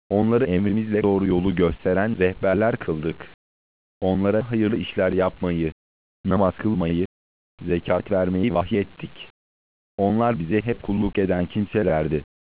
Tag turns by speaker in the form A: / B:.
A: Onları emrimizle doğru yolu gösteren rehberler kıldık. Onlara hayırlı işler yapmayı, namaz kılmayı, zekat vermeyi vahyettik. Onlar bize hep kulluk eden kimselerdi.